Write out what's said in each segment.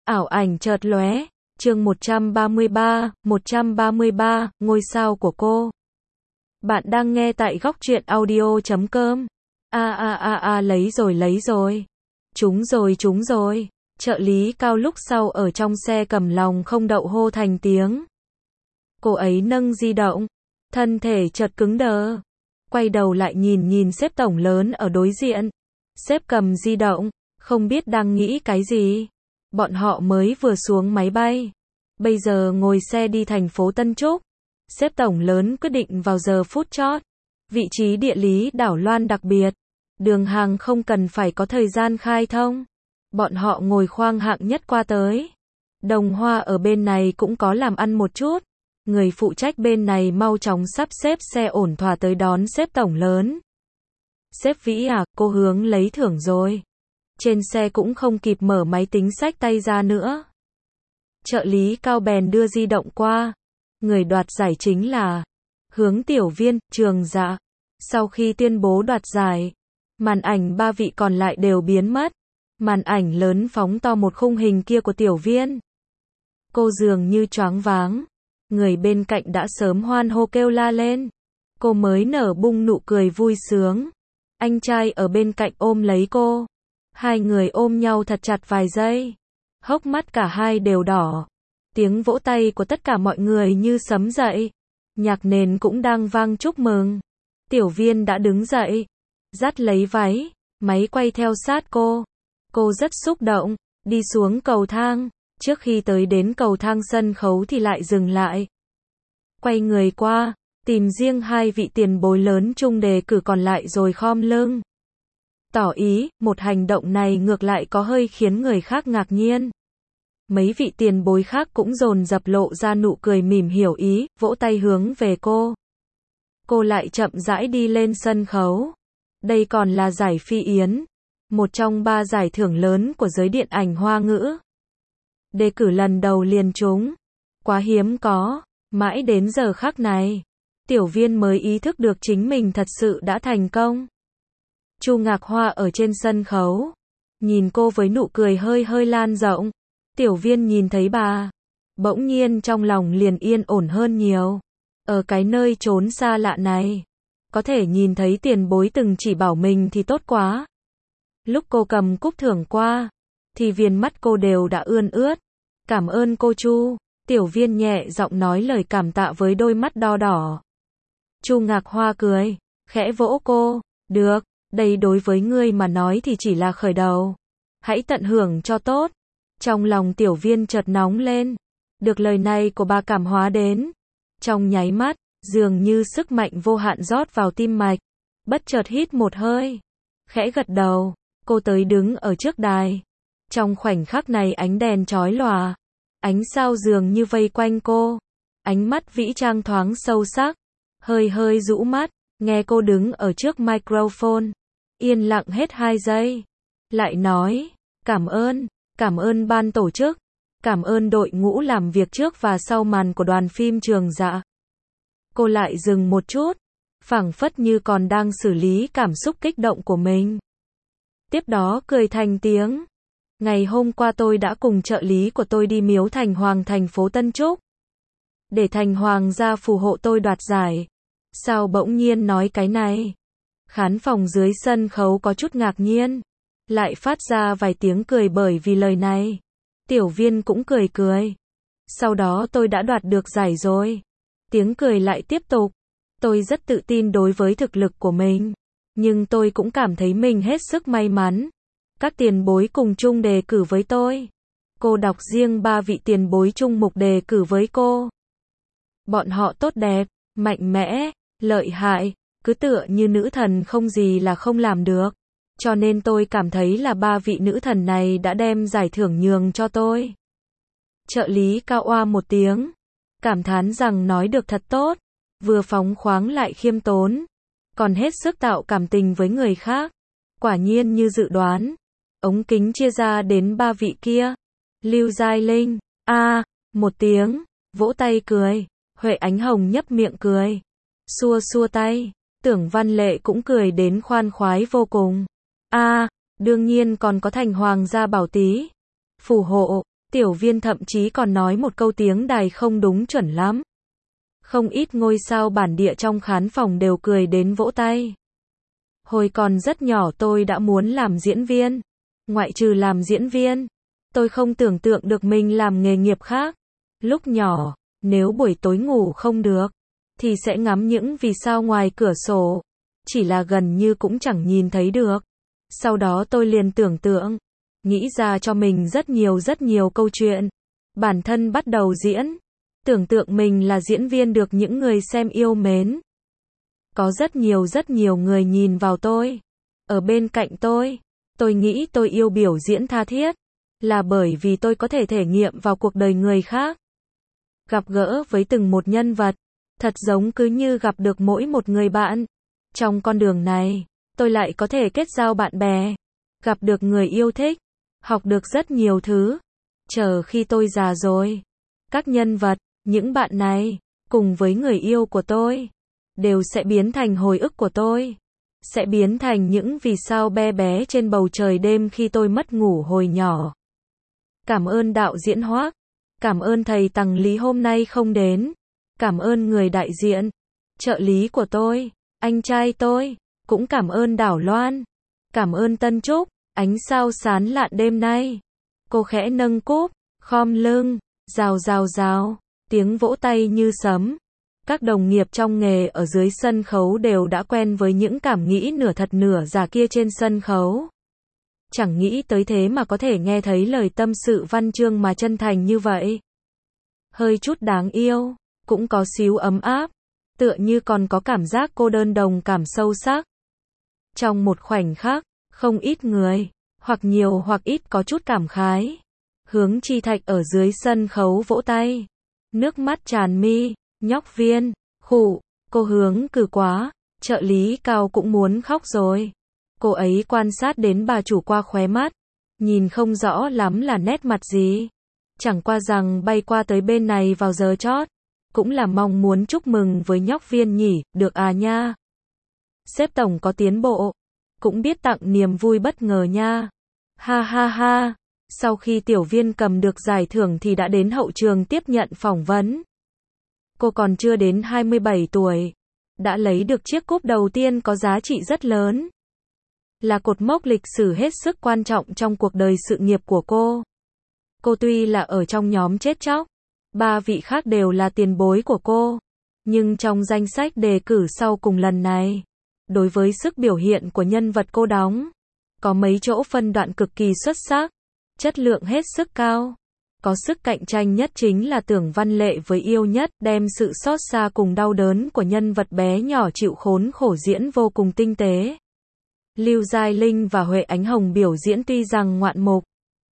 Ảo ảnh chợt lóe, chương 133, ngôi sao của cô. Bạn đang nghe tại góc truyện audio.com. Lấy rồi. Trúng rồi. Trợ lý Cao lúc sau ở trong xe cầm lòng không đậu hô thành tiếng. Cô ấy nâng di động, thân thể chợt cứng đờ. Quay đầu lại nhìn sếp tổng lớn ở đối diện. Sếp cầm di động, không biết đang nghĩ cái gì. Bọn họ mới vừa xuống máy bay. Bây giờ ngồi xe đi thành phố Tân Trúc. Sếp tổng lớn quyết định vào giờ phút chót. Vị trí địa lý đảo Loan đặc biệt. Đường hàng không cần phải có thời gian khai thông. Bọn họ ngồi khoang hạng nhất qua tới. Đồng Hoa ở bên này cũng có làm ăn một chút. Người phụ trách bên này mau chóng sắp xếp xe ổn thỏa tới đón sếp tổng lớn. Sếp Vĩ à, cô hướng lấy thưởng rồi. Trên xe cũng không kịp mở máy tính xách tay ra nữa. Trợ lý Cao bèn đưa di động qua. Người đoạt giải chính là Hướng Tiểu Viên, Trường Dạ. Sau khi tuyên bố đoạt giải, màn ảnh ba vị còn lại đều biến mất. Màn ảnh lớn phóng to một khung hình kia của Tiểu Viên. Cô dường như choáng váng. Người bên cạnh đã sớm hoan hô kêu la lên. Cô mới nở bung nụ cười vui sướng. Anh trai ở bên cạnh ôm lấy cô. Hai người ôm nhau thật chặt vài giây. Hốc mắt cả hai đều đỏ. Tiếng vỗ tay của tất cả mọi người như sấm dậy. Nhạc nền cũng đang vang chúc mừng. Tiểu Viên đã đứng dậy. Dắt lấy váy. Máy quay theo sát cô. Cô rất xúc động. Đi xuống cầu thang. Trước khi tới đến cầu thang sân khấu thì lại dừng lại. Quay người qua. Tìm riêng hai vị tiền bối lớn chung đề cử còn lại rồi khom lưng. Tỏ ý, một hành động này ngược lại có hơi khiến người khác ngạc nhiên. Mấy vị tiền bối khác cũng dồn dập lộ ra nụ cười mỉm hiểu ý, vỗ tay hướng về cô. Cô lại chậm rãi đi lên sân khấu. Đây còn là giải Phi Yến, một trong 3 giải thưởng lớn của giới điện ảnh Hoa ngữ. Đề cử lần đầu liền trúng. Quá hiếm có, mãi đến giờ khắc này. Tiểu Viên mới ý thức được chính mình thật sự đã thành công. Chu Ngạc Hoa ở trên sân khấu. Nhìn cô với nụ cười hơi lan rộng. Tiểu Viên nhìn thấy bà. Bỗng nhiên trong lòng liền yên ổn hơn nhiều. Ở cái nơi trốn xa lạ này. Có thể nhìn thấy tiền bối từng chỉ bảo mình thì tốt quá. Lúc cô cầm cúp thưởng qua. Thì viền mắt cô đều đã ươn ướt. Cảm ơn cô Chu. Tiểu Viên nhẹ giọng nói lời cảm tạ với đôi mắt đo đỏ. Chu Ngạc Hoa cười. Khẽ vỗ cô. Được. Đây đối với ngươi mà nói thì chỉ là khởi đầu. Hãy tận hưởng cho tốt. Trong lòng Tiểu Viên chợt nóng lên. Được lời này của bà cảm hóa đến. Trong nháy mắt, dường như sức mạnh vô hạn rót vào tim mạch. Bất chợt hít một hơi. Khẽ gật đầu. Cô tới đứng ở trước đài. Trong khoảnh khắc này ánh đèn chói lòa. Ánh sao dường như vây quanh cô. Ánh mắt Vĩ Trang thoáng sâu sắc. Hơi rũ mắt. Nghe cô đứng ở trước microphone. Yên lặng hết 2 giây. Lại nói, cảm ơn ban tổ chức, cảm ơn đội ngũ làm việc trước và sau màn của đoàn phim Trường Dạ. Cô lại dừng một chút, phảng phất như còn đang xử lý cảm xúc kích động của mình. Tiếp đó cười thành tiếng. Ngày hôm qua tôi đã cùng trợ lý của tôi đi miếu Thành Hoàng thành phố Tân Trúc. Để Thành Hoàng ra phù hộ tôi đoạt giải. Sao bỗng nhiên nói cái này? Khán phòng dưới sân khấu có chút ngạc nhiên. Lại phát ra vài tiếng cười bởi vì lời này. Tiểu Viên cũng cười. Sau đó tôi đã đoạt được giải rồi. Tiếng cười lại tiếp tục. Tôi rất tự tin đối với thực lực của mình. Nhưng tôi cũng cảm thấy mình hết sức may mắn. Các tiền bối cùng chung đề cử với tôi. Cô đọc riêng 3 vị tiền bối chung mục đề cử với cô. Bọn họ tốt đẹp, mạnh mẽ, lợi hại. Cứ tựa như nữ thần không gì là không làm được. Cho nên tôi cảm thấy là 3 vị nữ thần này đã đem giải thưởng nhường cho tôi. Trợ lý Cao oa một tiếng. Cảm thán rằng nói được thật tốt. Vừa phóng khoáng lại khiêm tốn. Còn hết sức tạo cảm tình với người khác. Quả nhiên như dự đoán. Ống kính chia ra đến 3 vị kia. Lưu Giai Linh. Một tiếng. Vỗ tay cười. Huệ Ánh Hồng nhấp miệng cười. Xua tay. Tưởng Văn Lệ cũng cười đến khoan khoái vô cùng. Đương nhiên còn có Thành Hoàng gia bảo tí. Phù hộ. Tiểu Viên thậm chí còn nói một câu tiếng đài không đúng chuẩn lắm. Không ít ngôi sao bản địa trong khán phòng đều cười đến vỗ tay. Hồi còn rất nhỏ tôi đã muốn làm diễn viên. Ngoại trừ làm diễn viên, tôi không tưởng tượng được mình làm nghề nghiệp khác. Lúc nhỏ, nếu buổi tối ngủ không được, thì sẽ ngắm những vì sao ngoài cửa sổ. Chỉ là gần như cũng chẳng nhìn thấy được. Sau đó tôi liền tưởng tượng, nghĩ ra cho mình rất nhiều câu chuyện. Bản thân bắt đầu diễn. Tưởng tượng mình là diễn viên được những người xem yêu mến. Có rất nhiều người nhìn vào tôi. Ở bên cạnh tôi nghĩ tôi yêu biểu diễn tha thiết. Là bởi vì tôi có thể thể nghiệm vào cuộc đời người khác. Gặp gỡ với từng một nhân vật. Thật giống cứ như gặp được mỗi một người bạn. Trong con đường này, tôi lại có thể kết giao bạn bè. Gặp được người yêu thích. Học được rất nhiều thứ. Chờ khi tôi già rồi. Các nhân vật, những bạn này, cùng với người yêu của tôi, đều sẽ biến thành hồi ức của tôi. Sẽ biến thành những vì sao bé bé trên bầu trời đêm khi tôi mất ngủ hồi nhỏ. Cảm ơn đạo diễn Hoác. Cảm ơn thầy Tằng Lý hôm nay không đến. Cảm ơn người đại diện, trợ lý của tôi, anh trai tôi. Cũng cảm ơn Đảo Loan. Cảm ơn Tân Trúc, ánh sao sáng lạn đêm nay. Cô khẽ nâng cúp, khom lưng, rào rào rào, tiếng vỗ tay như sấm. Các đồng nghiệp trong nghề ở dưới sân khấu đều đã quen với những cảm nghĩ nửa thật nửa giả kia trên sân khấu. Chẳng nghĩ tới thế mà có thể nghe thấy lời tâm sự văn chương mà chân thành như vậy. Hơi chút đáng yêu, cũng có xíu ấm áp, tựa như còn có cảm giác cô đơn đồng cảm sâu sắc. Trong một khoảnh khắc, không ít người, hoặc nhiều hoặc ít có chút cảm khái. Hướng Chi Thạch ở dưới sân khấu vỗ tay. Nước mắt tràn mi, Nhóc Viên, khụ, cô Hướng cừ quá, trợ lý Cao cũng muốn khóc rồi. Cô ấy quan sát đến bà chủ qua khóe mắt, nhìn không rõ lắm là nét mặt gì. Chẳng qua rằng bay qua tới bên này vào giờ chót, cũng là mong muốn chúc mừng với Nhóc Viên nhỉ, được à nha. Sếp tổng có tiến bộ, cũng biết tặng niềm vui bất ngờ nha. Ha ha ha. Sau khi Tiểu Viên cầm được giải thưởng thì đã đến hậu trường tiếp nhận phỏng vấn. Cô còn chưa đến 27 tuổi, đã lấy được chiếc cúp đầu tiên có giá trị rất lớn. Là cột mốc lịch sử hết sức quan trọng trong cuộc đời sự nghiệp của cô. Cô tuy là ở trong nhóm chết chóc, 3 vị khác đều là tiền bối của cô. Nhưng trong danh sách đề cử sau cùng lần này, đối với sức biểu hiện của nhân vật cô đóng, có mấy chỗ phân đoạn cực kỳ xuất sắc. Chất lượng hết sức cao. Có sức cạnh tranh nhất chính là Tưởng Văn Lệ với Yêu Nhất, đem sự xót xa cùng đau đớn của nhân vật bé nhỏ chịu khốn khổ diễn vô cùng tinh tế. Lưu Giai Linh và Huệ Ánh Hồng biểu diễn tuy rằng ngoạn mục.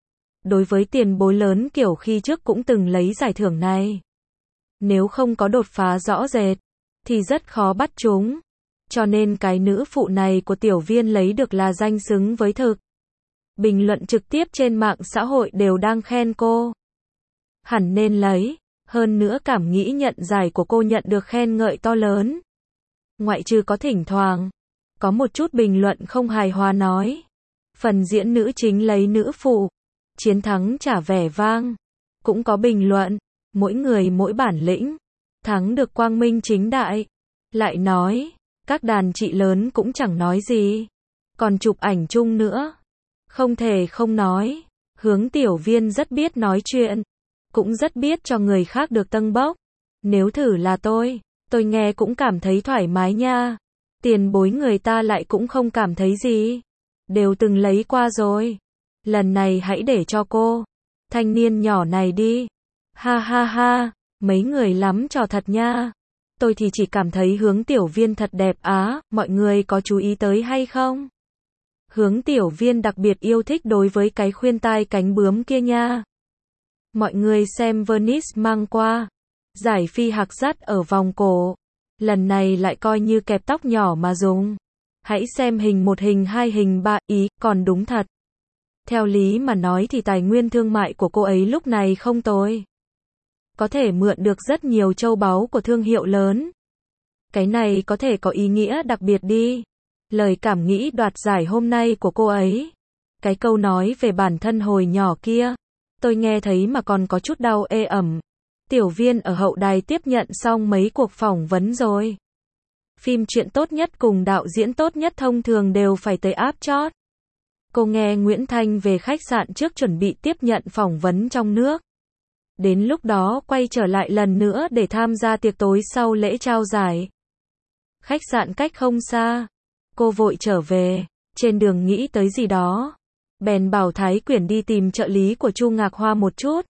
Đối với tiền bối lớn kiểu khi trước cũng từng lấy giải thưởng này. Nếu không có đột phá rõ rệt, thì rất khó bắt chúng. Cho nên cái nữ phụ này của Tiểu Viên lấy được là danh xứng với thực. Bình luận trực tiếp trên mạng xã hội đều đang khen cô. Hẳn nên lấy, hơn nữa cảm nghĩ nhận giải của cô nhận được khen ngợi to lớn. Ngoại trừ có thỉnh thoảng, có một chút bình luận không hài hòa nói. Phần diễn nữ chính lấy nữ phụ, chiến thắng trả vẻ vang. Cũng có bình luận, mỗi người mỗi bản lĩnh, thắng được quang minh chính đại. Lại nói, các đàn chị lớn cũng chẳng nói gì. Còn chụp ảnh chung nữa. Không thể không nói, Hướng Tiểu Viên rất biết nói chuyện, cũng rất biết cho người khác được tâng bốc. Nếu thử là tôi nghe cũng cảm thấy thoải mái nha. Tiền bối người ta lại cũng không cảm thấy gì. Đều từng lấy qua rồi. Lần này hãy để cho cô, thanh niên nhỏ này đi. Ha ha ha, mấy người lắm trò thật nha. Tôi thì chỉ cảm thấy Hướng Tiểu Viên thật đẹp á, mọi người có chú ý tới hay không? Hướng Tiểu Viên đặc biệt yêu thích đối với cái khuyên tai cánh bướm kia nha. Mọi người xem Venice mang qua, giải phi hạc dắt ở vòng cổ. Lần này lại coi như kẹp tóc nhỏ mà dùng. Hãy xem hình 1 hình 2 hình 3 ý, còn đúng thật. Theo lý mà nói thì tài nguyên thương mại của cô ấy lúc này không tồi. Có thể mượn được rất nhiều châu báu của thương hiệu lớn. Cái này có thể có ý nghĩa đặc biệt đi. Lời cảm nghĩ đoạt giải hôm nay của cô ấy. Cái câu nói về bản thân hồi nhỏ kia. Tôi nghe thấy mà còn có chút đau ê ẩm. Tiểu Viên ở hậu đài tiếp nhận xong mấy cuộc phỏng vấn rồi. Phim truyện tốt nhất cùng đạo diễn tốt nhất thông thường đều phải tới áp chót. Cô nghe Nguyễn Thanh về khách sạn trước chuẩn bị tiếp nhận phỏng vấn trong nước. Đến lúc đó quay trở lại lần nữa để tham gia tiệc tối sau lễ trao giải. Khách sạn cách không xa. Cô vội trở về, trên đường nghĩ tới gì đó. Bèn bảo Thái Quyển đi tìm trợ lý của Chu Ngạc Hoa một chút.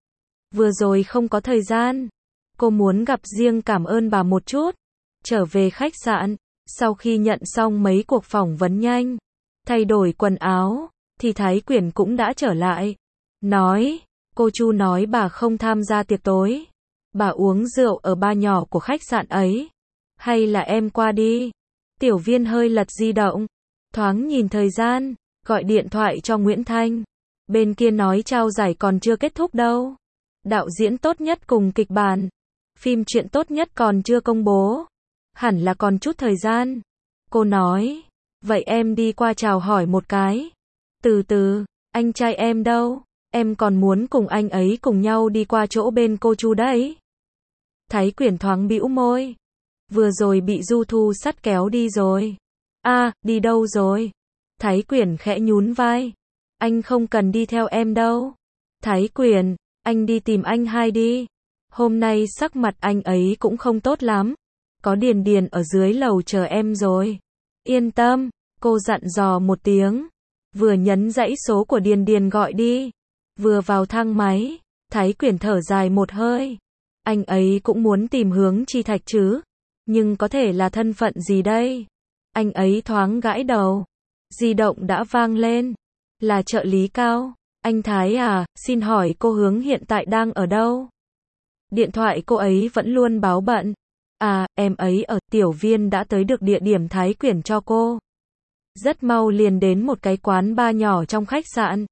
Vừa rồi không có thời gian. Cô muốn gặp riêng cảm ơn bà một chút. Trở về khách sạn, sau khi nhận xong mấy cuộc phỏng vấn nhanh, thay đổi quần áo, thì Thái Quyển cũng đã trở lại. Nói, cô Chu nói bà không tham gia tiệc tối. Bà uống rượu ở bar nhỏ của khách sạn ấy. Hay là em qua đi? Tiểu Viên hơi lật di động, thoáng nhìn thời gian, gọi điện thoại cho Nguyễn Thanh. Bên kia nói trao giải còn chưa kết thúc đâu. Đạo diễn tốt nhất cùng kịch bản. Phim truyện tốt nhất còn chưa công bố. Hẳn là còn chút thời gian. Cô nói, vậy em đi qua chào hỏi một cái. Từ từ, anh trai em đâu? Em còn muốn cùng anh ấy cùng nhau đi qua chỗ bên cô Chu đấy. Thái Quyển thoáng bĩu môi. Vừa rồi bị Du Thu Sắt kéo đi rồi. À, đi đâu rồi? Thái Quyển khẽ nhún vai. Anh không cần đi theo em đâu. Thái Quyển, anh đi tìm anh hai đi. Hôm nay sắc mặt anh ấy cũng không tốt lắm. Có Điền Điền ở dưới lầu chờ em rồi. Yên tâm, cô dặn dò một tiếng. Vừa nhấn dãy số của Điền Điền gọi đi. Vừa vào thang máy, Thái Quyển thở dài một hơi. Anh ấy cũng muốn tìm Hướng Chi Thạch chứ. Nhưng có thể là thân phận gì đây? Anh ấy thoáng gãi đầu. Di động đã vang lên. Là trợ lý Cao. Anh Thái à, xin hỏi cô Hướng hiện tại đang ở đâu? Điện thoại cô ấy vẫn luôn báo bận. À, em ấy ở. Tiểu Viên đã tới được địa điểm Thái Quyển cho cô. Rất mau liền đến một cái quán bar nhỏ trong khách sạn.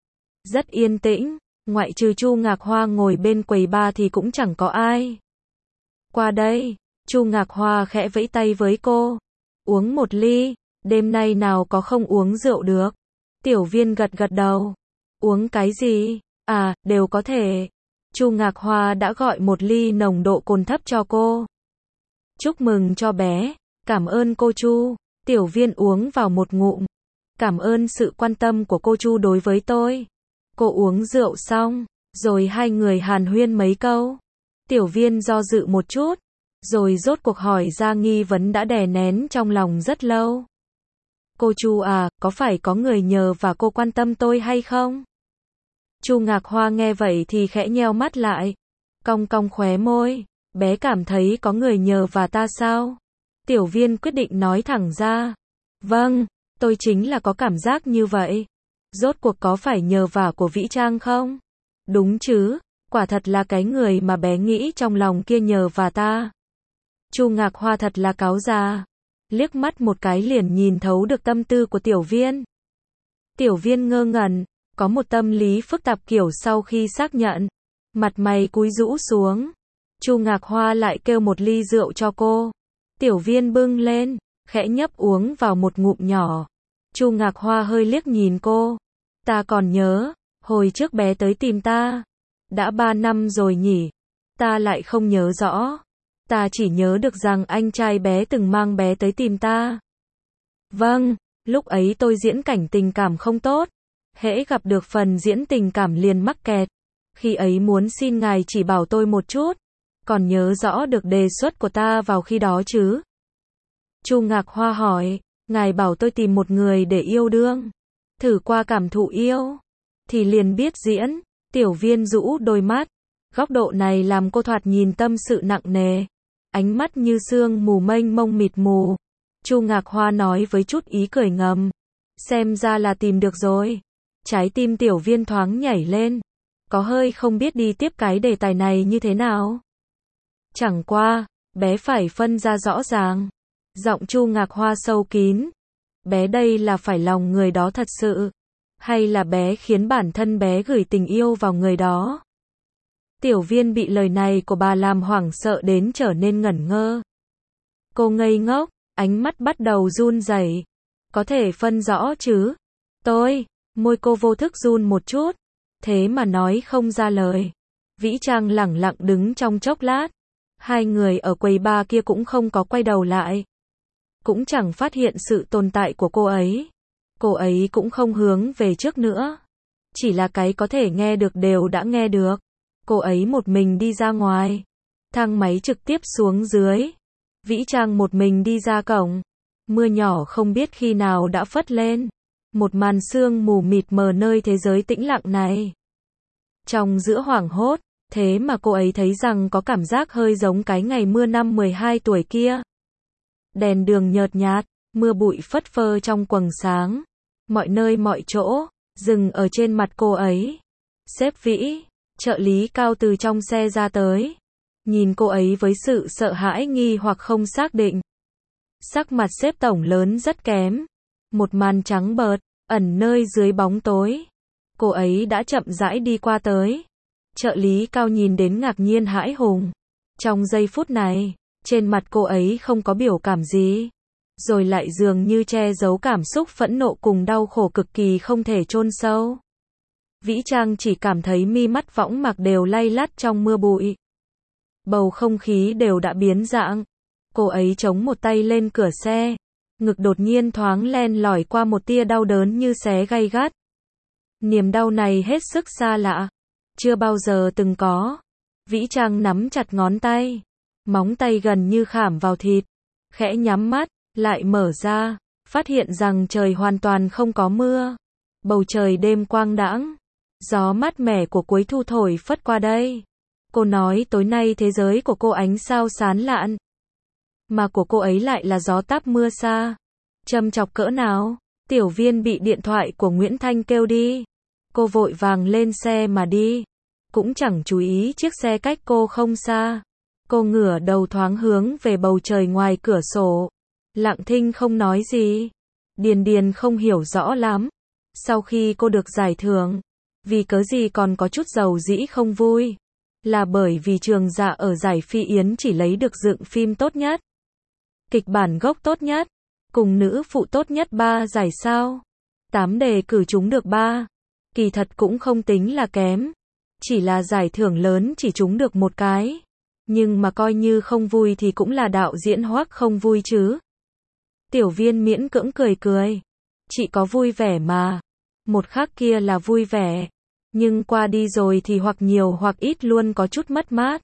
Rất yên tĩnh, ngoại trừ Chu Ngạc Hoa ngồi bên quầy bar thì cũng chẳng có ai. Qua đây, Chu Ngạc Hoa khẽ vẫy tay với cô. Uống một ly, đêm nay nào có không uống rượu được. Tiểu Viên gật gật đầu. Uống cái gì? À, đều có thể. Chu Ngạc Hoa đã gọi một ly nồng độ cồn thấp cho cô. Chúc mừng cho bé. Cảm ơn cô Chu. Tiểu Viên uống vào một ngụm. Cảm ơn sự quan tâm của cô Chu đối với tôi. Cô uống rượu xong, rồi hai người hàn huyên mấy câu. Tiểu Viên do dự một chút, rồi rốt cuộc hỏi ra nghi vấn đã đè nén trong lòng rất lâu. Cô Chu à, có phải có người nhờ và cô quan tâm tôi hay không? Chu Ngạc Hoa nghe vậy thì khẽ nheo mắt lại, cong cong khóe môi. Bé cảm thấy có người nhờ và ta sao? Tiểu Viên quyết định nói thẳng ra. Vâng, tôi chính là có cảm giác như vậy. Rốt cuộc có phải nhờ vả của Vĩ Trang không? Đúng chứ, quả thật là cái người mà bé nghĩ trong lòng kia nhờ vả ta. Chu Ngạc Hoa thật là cáo già. Liếc mắt một cái liền nhìn thấu được tâm tư của Tiểu Viên. Tiểu Viên ngơ ngẩn, có một tâm lý phức tạp kiểu sau khi xác nhận. Mặt mày cúi rũ xuống. Chu Ngạc Hoa lại kêu một ly rượu cho cô. Tiểu Viên bưng lên, khẽ nhấp uống vào một ngụm nhỏ. Chu Ngạc Hoa hơi liếc nhìn cô. Ta còn nhớ, hồi trước bé tới tìm ta. Đã 3 năm rồi nhỉ? Ta lại không nhớ rõ. Ta chỉ nhớ được rằng anh trai bé từng mang bé tới tìm ta. Vâng, lúc ấy tôi diễn cảnh tình cảm không tốt. Hễ gặp được phần diễn tình cảm liền mắc kẹt. Khi ấy muốn xin ngài chỉ bảo tôi một chút. Còn nhớ rõ được đề xuất của ta vào khi đó chứ? Chu Ngạc Hoa hỏi, ngài bảo tôi tìm một người để yêu đương. Thử qua cảm thụ yêu. Thì liền biết diễn. Tiểu Viên rũ đôi mắt. Góc độ này làm cô thoạt nhìn tâm sự nặng nề. Ánh mắt như sương mù mênh mông mịt mù. Chu Ngạc Hoa nói với chút ý cười ngầm. Xem ra là tìm được rồi. Trái tim Tiểu Viên thoáng nhảy lên. Có hơi không biết đi tiếp cái đề tài này như thế nào. Chẳng qua, bé phải phân ra rõ ràng. Giọng Chu Ngạc Hoa sâu kín. Bé đây là phải lòng người đó thật sự. Hay là bé khiến bản thân bé gửi tình yêu vào người đó. Tiểu Viên bị lời này của bà làm hoảng sợ đến trở nên ngẩn ngơ. Cô ngây ngốc, ánh mắt bắt đầu run rẩy. Có thể phân rõ chứ? Môi cô vô thức run một chút. thế mà nói không ra lời. Vĩ Trang lẳng lặng đứng trong chốc lát. Hai người ở quầy bar kia cũng không có quay đầu lại. Cũng chẳng phát hiện sự tồn tại của cô ấy. Cô ấy cũng không hướng về trước nữa. Chỉ là cái có thể nghe được đều đã nghe được. Cô ấy một mình đi ra ngoài. Thang máy trực tiếp xuống dưới. Vĩ Trang một mình đi ra cổng. Mưa nhỏ không biết khi nào đã phất lên. Một màn sương mù mịt mờ nơi thế giới tĩnh lặng này. Trong giữa hoảng hốt, thế mà cô ấy thấy rằng có cảm giác hơi giống cái ngày mưa năm 12 tuổi kia. Đèn đường nhợt nhạt, mưa bụi phất phơ trong quầng sáng. Mọi nơi mọi chỗ, dừng ở trên mặt cô ấy. Sếp Vĩ, trợ lý Cao từ trong xe ra tới. Nhìn cô ấy với sự sợ hãi nghi hoặc không xác định. Sắc mặt sếp tổng lớn rất kém. Một màn trắng bợt, ẩn nơi dưới bóng tối. Cô ấy đã chậm rãi đi qua tới. Trợ lý Cao nhìn đến ngạc nhiên hãi hùng. Trong giây phút này, trên mặt cô ấy không có biểu cảm gì. Rồi lại dường như che giấu cảm xúc phẫn nộ cùng đau khổ cực kỳ không thể chôn sâu. Vĩ Trang chỉ cảm thấy mi mắt võng mạc đều lay lắt trong mưa bụi. Bầu không khí đều đã biến dạng. Cô ấy chống một tay lên cửa xe. Ngực đột nhiên thoáng len lỏi qua một tia đau đớn như xé gay gắt. Niềm đau này hết sức xa lạ. Chưa bao giờ từng có. Vĩ Trang nắm chặt ngón tay. Móng tay gần như khảm vào thịt. Khẽ nhắm mắt, lại mở ra. Phát hiện rằng trời hoàn toàn không có mưa. Bầu trời đêm quang đãng. Gió mát mẻ của cuối thu thổi phất qua đây. Cô nói tối nay thế giới của cô ánh sao sáng lạn. Mà của cô ấy lại là gió táp mưa xa. Châm chọc cỡ nào? Tiểu Viên bị điện thoại của Nguyễn Thanh kêu đi. Cô vội vàng lên xe mà đi. Cũng chẳng chú ý chiếc xe cách cô không xa. Cô ngửa đầu thoáng hướng về bầu trời ngoài cửa sổ. Lặng thinh không nói gì. Điền Điền không hiểu rõ lắm. Sau khi cô được giải thưởng, vì cớ gì còn có chút dầu dĩ không vui. Là bởi vì Trường Dạ ở giải Phi Yến chỉ lấy được dựng phim tốt nhất, kịch bản gốc tốt nhất, cùng nữ phụ tốt nhất 3 giải sao. 8 đề cử trúng được 3. Kỳ thật cũng không tính là kém. Chỉ là giải thưởng lớn chỉ trúng được một cái. Nhưng mà coi như không vui thì cũng là đạo diễn Hoắc không vui chứ. Tiểu Viên miễn cưỡng cười cười. Chị có vui vẻ mà. Một khắc kia là vui vẻ. Nhưng qua đi rồi thì hoặc nhiều hoặc ít luôn có chút mất mát.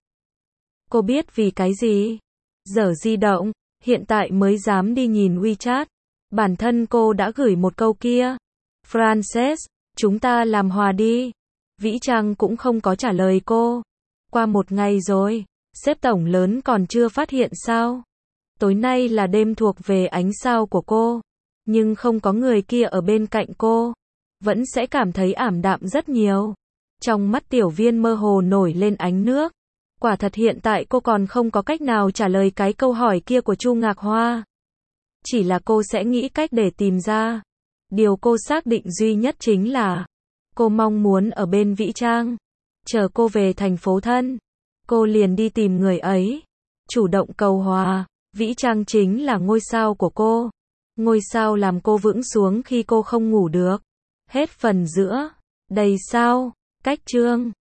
Cô biết vì cái gì? Dở di động, hiện tại mới dám đi nhìn WeChat. Bản thân cô đã gửi một câu kia. Frances, chúng ta làm hòa đi. Vĩ Trang cũng không có trả lời cô. Qua một ngày rồi, sếp tổng lớn còn chưa phát hiện sao? Tối nay là đêm thuộc về ánh sao của cô. Nhưng không có người kia ở bên cạnh cô. Vẫn sẽ cảm thấy ảm đạm rất nhiều. Trong mắt Tiểu Viên mơ hồ nổi lên ánh nước. Quả thật hiện tại cô còn không có cách nào trả lời cái câu hỏi kia của Chu Ngạc Hoa. Chỉ là cô sẽ nghĩ cách để tìm ra. Điều cô xác định duy nhất chính là cô mong muốn ở bên Vĩ Trang. Chờ cô về thành phố thân, cô liền đi tìm người ấy. Chủ động cầu hòa. Vĩ Trang chính là ngôi sao của cô. Ngôi sao làm cô vững xuống khi cô không ngủ được. Hết phần giữa. Đầy sao. Cách chương.